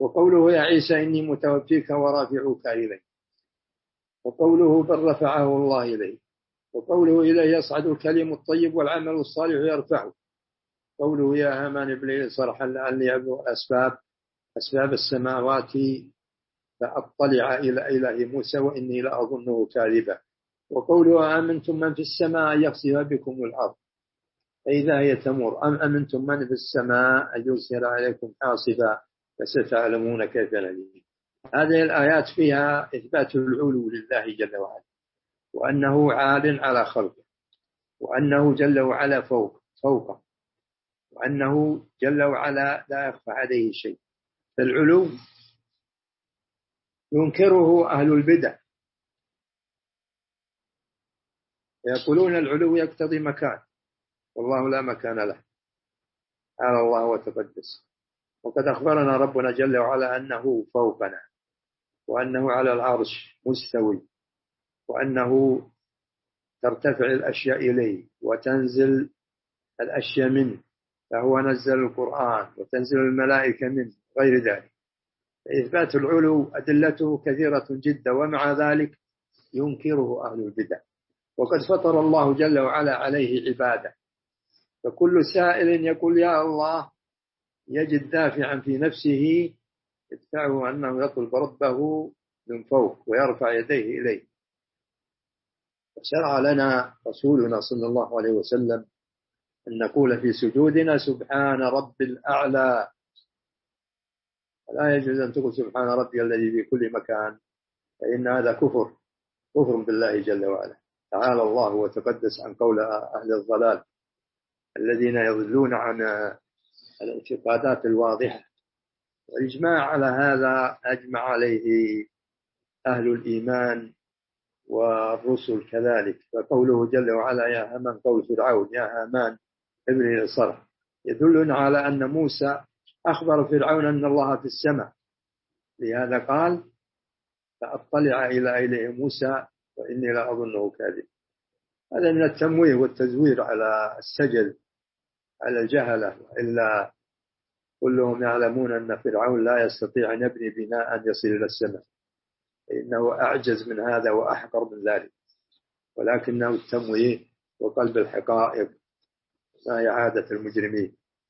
وقوله يا عيسى إني متوفيك ورافعك إلي، وقوله بل رفعه الله إليه، وقوله إليه يصعد الكلم الطيب والعمل الصالح يرفعه، قوله يا هامان ابن لي صرحا لعلي أبلغ أسباب السماوات فأطلع إلى إله موسى وإني لأظنه كاذبا، وقوله آمنتم من في السماء أن يخسف بكم الأرض فإذا هي تمور أم أمنتم من في السماء أن يرسل عليكم حاصبا فستعلمون كيف نذير. هذه الآيات فيها إثبات العلو لله جل وعلا، وأنه عال على خلقه، وأنه جل وعلا فوقه، وأنه جل وعلا لا يخفى عليه شيء. فالعلو ينكره أهل البدع، يقولون العلو يقتضي مكان، والله لا مكان له، تعالى الله وتقدس. وقد أخبرنا ربنا جل وعلا أنه فوقنا، وأنه على العرش مستوي، وأنه ترتفع الأشياء إليه وتنزل الأشياء منه، فهو نزل القرآن وتنزل الملائكة منه غير ذلك. إثبات العلو أدلته كثيرة جدا، ومع ذلك ينكره أهل البدع. وقد فطر الله جل وعلا عليه عباده، فكل سائل يقول يا الله يجد دافعا في نفسه يدفعه أنه يطلب ربه من فوق ويرفع يديه إليه. وشرع لنا رسولنا صلى الله عليه وسلم أن نقول في سجودنا سبحان رب الأعلى، لا يجوز أن تقول سبحان ربي الذي في كل مكان، فإن هذا كفر بالله جل وعلا، تعالى الله وتقدس عن قول أهل الضلال الذين يضلون عن الاعتقادات الواضحة. والإجماع على هذا أجمع عليه أهل الإيمان والرسل كذلك. فقوله جل وعلا يا هامان، قول فرعون يا هامان ابن لي صرحا، يدلنا على أن موسى أخبر فرعون أن الله في السماء، لهذا قال فأطلع إلى إله موسى وإني لا أظنه كاذب. هذا من التمويه والتزوير على السجل على الجهلة، إلا كلهم يعلمون أن فرعون لا يستطيع أن يبني بناء يصل إلى السماء، إنه أعجز من هذا وأحقر من ذلك، ولكنه التمويه وقلب الحقائق ما هي عادة المجرمين.